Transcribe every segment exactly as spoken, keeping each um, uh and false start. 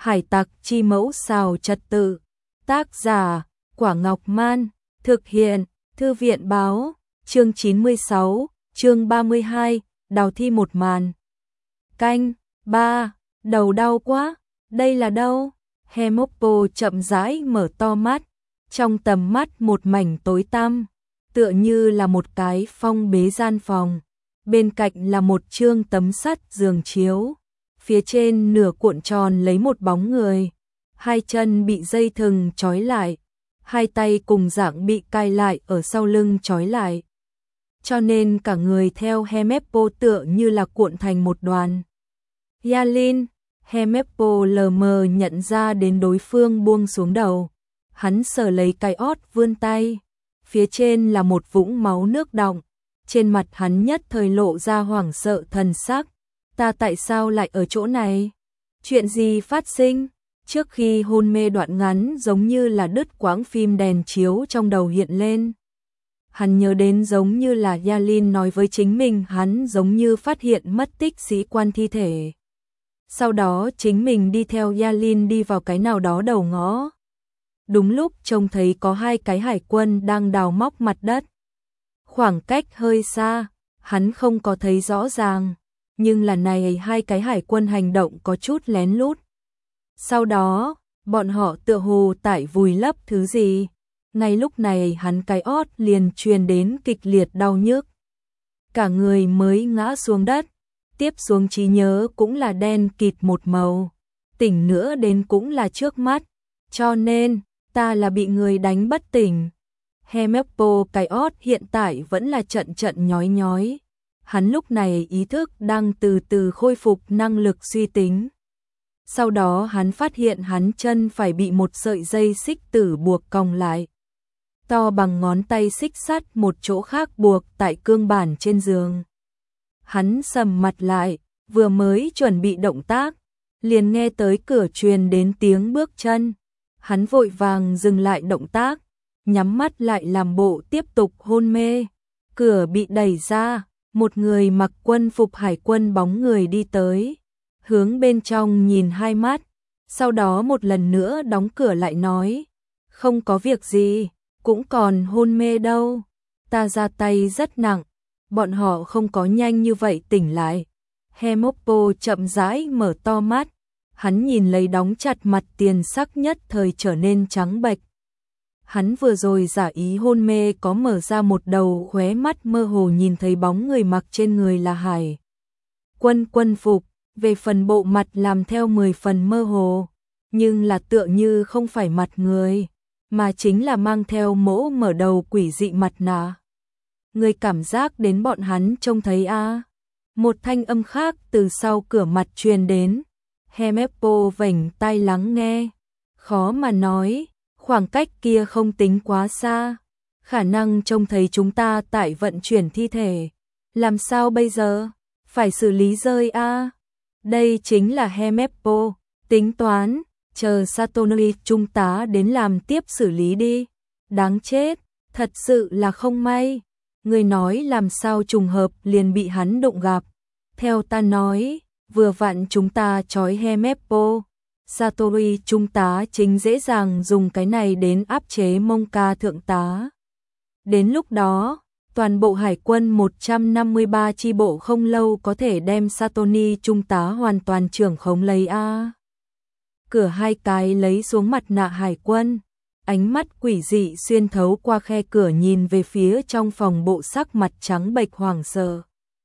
Hải tặc chi mẫu xào trật tự. Tác giả, Quả Ngọc Man. Thực hiện, Thư viện báo. Chương chín mươi sáu, chương ba mươi hai, đào thi một màn. Canh, ba, đầu đau quá, đây là đâu? Hemoppo chậm rãi mở to mắt, trong tầm mắt một mảnh tối tăm, tựa như là một cái phong bế gian phòng. Bên cạnh là một chương tấm sắt giường chiếu, phía trên nửa cuộn tròn lấy một bóng người, hai chân bị dây thừng trói lại, hai tay cùng dạng bị cài lại ở sau lưng trói lại. Cho nên cả người theo Hemoppo tựa như là cuộn thành một đoàn. Yalin, Hemoppo lờ mờ nhận ra đến đối phương buông xuống đầu. Hắn sờ lấy cái ót vươn tay, phía trên là một vũng máu nước đọng. Trên mặt hắn nhất thời lộ ra hoảng sợ thần sắc. Ta tại sao lại ở chỗ này? Chuyện gì phát sinh? Trước khi hôn mê đoạn ngắn giống như là đứt quãng phim đèn chiếu trong đầu hiện lên. Hắn nhớ đến giống như là Yalin nói với chính mình, hắn giống như phát hiện mất tích sĩ quan thi thể. Sau đó chính mình đi theo Yalin đi vào cái nào đó đầu ngõ. Đúng lúc trông thấy có hai cái hải quân đang đào móc mặt đất. Khoảng cách hơi xa, hắn không có thấy rõ ràng, nhưng là này hai cái hải quân hành động có chút lén lút. Sau đó, bọn họ tựa hồ tải vùi lấp thứ gì. Ngay lúc này hắn cái ót liền truyền đến kịch liệt đau nhức. Cả người mới ngã xuống đất, tiếp xuống trí nhớ cũng là đen kịt một màu. Tỉnh nữa đến cũng là trước mắt, cho nên ta là bị người đánh bất tỉnh. Hemoppo cái ót hiện tại vẫn là trận trận nhói nhói. Hắn lúc này ý thức đang từ từ khôi phục năng lực suy tính. Sau đó hắn phát hiện hắn chân phải bị một sợi dây xích tử buộc còng lại. To bằng ngón tay xích sắt một chỗ khác buộc tại cương bản trên giường. Hắn sầm mặt lại, vừa mới chuẩn bị động tác, liền nghe tới cửa truyền đến tiếng bước chân. Hắn vội vàng dừng lại động tác, nhắm mắt lại làm bộ tiếp tục hôn mê. Cửa bị đẩy ra, một người mặc quân phục hải quân bóng người đi tới, hướng bên trong nhìn hai mắt, sau đó một lần nữa đóng cửa lại nói, không có việc gì, cũng còn hôn mê đâu, ta ra tay rất nặng, bọn họ không có nhanh như vậy tỉnh lại. Hemoppo chậm rãi mở to mắt, hắn nhìn lấy đóng chặt mặt tiền sắc nhất thời trở nên trắng bệch. Hắn vừa rồi giả ý hôn mê có mở ra một đầu khóe mắt mơ hồ nhìn thấy bóng người mặc trên người là hải quân quân phục, về phần bộ mặt làm theo mười phần mơ hồ, nhưng là tựa như không phải mặt người, mà chính là mang theo mỗ mở đầu quỷ dị mặt nạ. Người cảm giác đến bọn hắn trông thấy a à? Một thanh âm khác từ sau cửa mặt truyền đến. Hemoppo vểnh tai lắng nghe, khó mà nói. Khoảng cách kia không tính quá xa, khả năng trông thấy chúng ta tại vận chuyển thi thể. Làm sao bây giờ? Phải xử lý rơi a à? Đây chính là Hemoppo, tính toán, chờ Satonori trung tá đến làm tiếp xử lý đi. Đáng chết, thật sự là không may. Người nói làm sao trùng hợp liền bị hắn đụng gặp. Theo ta nói, vừa vặn chúng ta trói Hemoppo. Satori trung tá chính dễ dàng dùng cái này đến áp chế Monka thượng tá. Đến lúc đó, toàn bộ hải quân một trăm năm mươi ba chi bộ không lâu có thể đem Satori trung tá hoàn toàn trưởng khống lấy a. Cửa hai cái lấy xuống mặt nạ hải quân, ánh mắt quỷ dị xuyên thấu qua khe cửa nhìn về phía trong phòng, bộ sắc mặt trắng bệch hoảng sợ.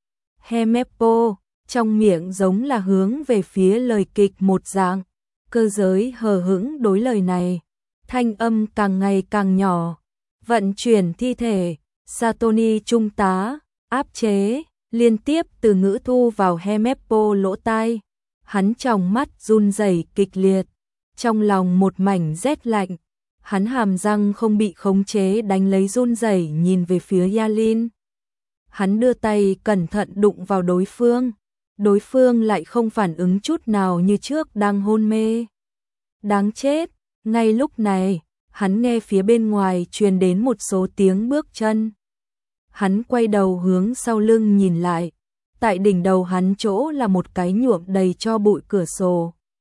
Hemoppo, trong miệng giống là hướng về phía lời kịch một dạng. Cơ giới hờ hững đối lời này, thanh âm càng ngày càng nhỏ. Vận chuyển thi thể, Satori trung tá, áp chế, liên tiếp từ ngữ thu vào Hemoppo lỗ tai. Hắn tròng mắt run rẩy kịch liệt, trong lòng một mảnh rét lạnh. Hắn hàm răng không bị khống chế đánh lấy run rẩy nhìn về phía Yalin. Hắn đưa tay cẩn thận đụng vào đối phương. Đối phương lại không phản ứng chút nào như trước đang hôn mê. Đáng chết, ngay lúc này, hắn nghe phía bên ngoài truyền đến một số tiếng bước chân. Hắn quay đầu hướng sau lưng nhìn lại, tại đỉnh đầu hắn chỗ là một cái nhuộm đầy tro bụi cửa sổ.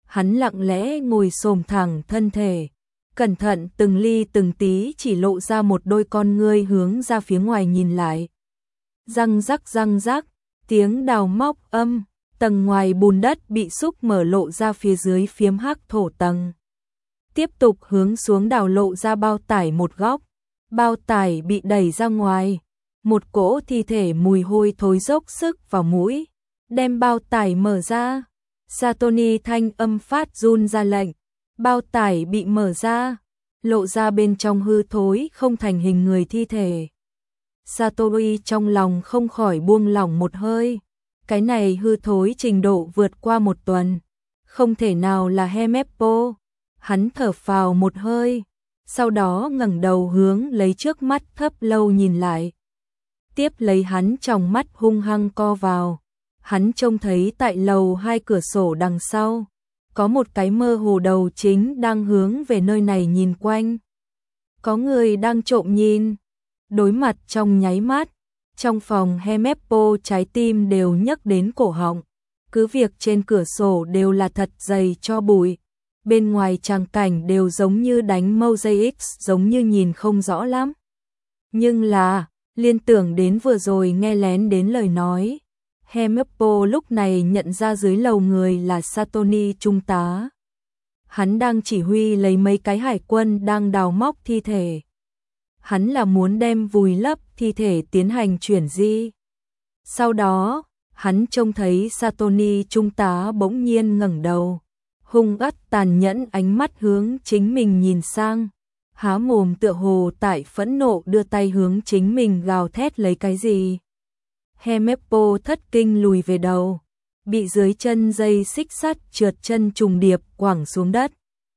hắn lặng lẽ ngồi xổm thẳng thân thể, cẩn thận từng ly từng tí chỉ lộ ra một đôi con ngươi hướng ra phía ngoài nhìn lại. Răng rắc răng rắc, tiếng đào móc âm, tầng ngoài bùn đất bị xúc mở lộ ra phía dưới phiếm hắc thổ tầng. Tiếp tục hướng xuống đào lộ ra bao tải một góc, bao tải bị đẩy ra ngoài, một cỗ thi thể mùi hôi thối dốc sức vào mũi, đem bao tải mở ra. Satoshi thanh âm phát run ra lệnh, bao tải bị mở ra, lộ ra bên trong hư thối không thành hình người thi thể. Satoshi trong lòng không khỏi buông lỏng một hơi, cái này hư thối trình độ vượt qua một tuần, không thể nào là Hemeppo. Hắn thở phào một hơi, sau đó ngẩng đầu hướng lấy trước mắt thấp lâu nhìn lại. Tiếp lấy hắn trong mắt hung hăng co vào, hắn trông thấy tại lầu hai cửa sổ đằng sau, có một cái mơ hồ đầu chính đang hướng về nơi này nhìn quanh. Có người đang trộm nhìn, đối mặt trong nháy mắt, trong phòng Hemeppo trái tim đều nhấc đến cổ họng, cứ việc trên cửa sổ đều là thật dày cho bụi. Bên ngoài tràng cảnh đều giống như đánh mosaic, giống như nhìn không rõ lắm. Nhưng là, liên tưởng đến vừa rồi nghe lén đến lời nói, Hemeppo lúc này nhận ra dưới lầu người là Satoshi trung tá. Hắn đang chỉ huy lấy mấy cái hải quân đang đào móc thi thể. Hắn là muốn đem vùi lấp thi thể tiến hành chuyển di. Sau đó, hắn trông thấy Satoshi trung tá bỗng nhiên ngẩng đầu, hung ác tàn nhẫn ánh mắt hướng chính mình nhìn sang, há mồm tựa hồ tại phẫn nộ đưa tay hướng chính mình gào thét lấy cái gì. Hemeppo thất kinh lùi về đầu, bị dưới chân dây xích sắt trượt chân trùng điệp quẳng xuống đất.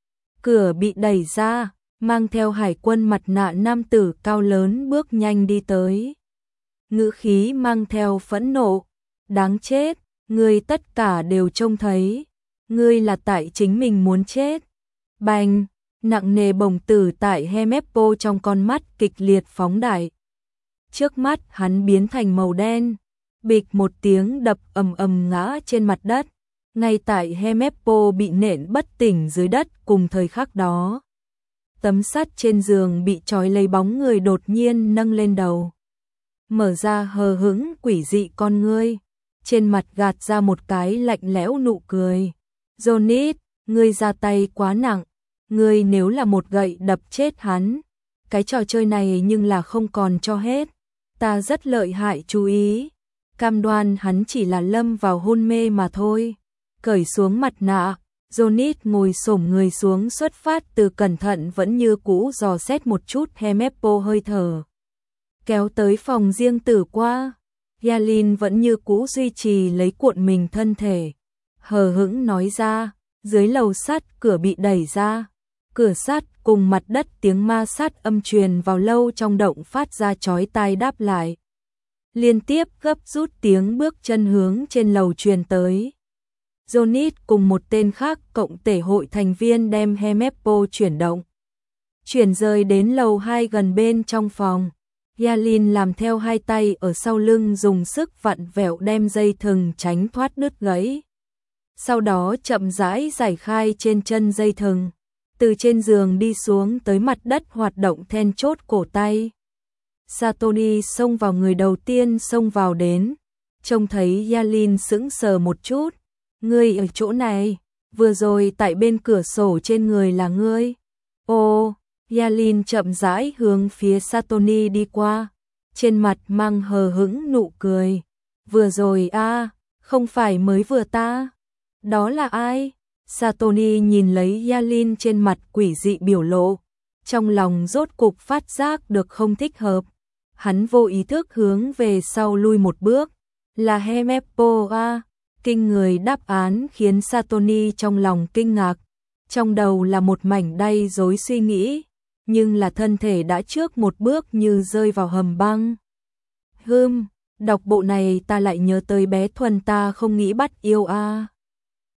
Cửa bị đẩy ra, mang theo hải quân mặt nạ nam tử cao lớn bước nhanh đi tới. Ngữ khí mang theo phẫn nộ, đáng chết, ngươi tất cả đều trông thấy. Ngươi là tại chính mình muốn chết. Bành, nặng nề bổng tử tại Hemeppo trong con mắt kịch liệt phóng đại. Trước mắt hắn biến thành màu đen, bịch một tiếng đập ầm ầm ngã trên mặt đất. Ngay tại Hemeppo bị nện bất tỉnh dưới đất cùng thời khắc đó. Tấm sắt trên giường bị trói lấy bóng người đột nhiên nâng lên đầu. Mở ra hờ hững quỷ dị con ngươi, trên mặt gạt ra một cái lạnh lẽo nụ cười. Johnny, ngươi ra tay quá nặng, ngươi nếu là một gậy đập chết hắn, cái trò chơi này nhưng là không còn cho hết. Ta rất lợi hại chú ý, cam đoan hắn chỉ là lâm vào hôn mê mà thôi. Cởi xuống mặt nạ, Johnny ngồi xổm người xuống xuất phát từ cẩn thận vẫn như cũ dò xét một chút Hemeppo hơi thở. Kéo tới phòng riêng tử qua, Yalin vẫn như cũ duy trì lấy cuộn mình thân thể. Hờ hững nói ra, dưới lầu sắt cửa bị đẩy ra, cửa sắt cùng mặt đất tiếng ma sát âm truyền vào lâu trong động phát ra chói tai đáp lại. Liên tiếp gấp rút tiếng bước chân hướng trên lầu truyền tới. Johnny cùng một tên khác cộng thể hội thành viên đem Hemeppo chuyển động. Chuyển rời đến lầu hai gần bên trong phòng. Yalin làm theo hai tay ở sau lưng dùng sức vặn vẹo đem dây thừng tránh thoát đứt gãy. Sau đó chậm rãi giải khai trên chân dây thừng, từ trên giường đi xuống tới mặt đất hoạt động then chốt cổ tay. Satoshi xông vào người đầu tiên xông vào đến, trông thấy Yalin sững sờ một chút. Ngươi ở chỗ này, vừa rồi tại bên cửa sổ trên người là ngươi. Ô, Yalin chậm rãi hướng phía Satoshi đi qua, trên mặt mang hờ hững nụ cười. Vừa rồi a, à, không phải mới vừa ta. Đó là ai? Satoshi nhìn lấy Yalin trên mặt quỷ dị biểu lộ, trong lòng rốt cục phát giác được không thích hợp. Hắn vô ý thức hướng về sau lui một bước. Là Hemeppo a. Kinh người đáp án khiến Satoshi trong lòng kinh ngạc. Trong đầu là một mảnh đay rối suy nghĩ, nhưng là thân thể đã trước một bước như rơi vào hầm băng. Hừm, đọc bộ này ta lại nhớ tới bé Thuần ta không nghĩ bắt yêu a.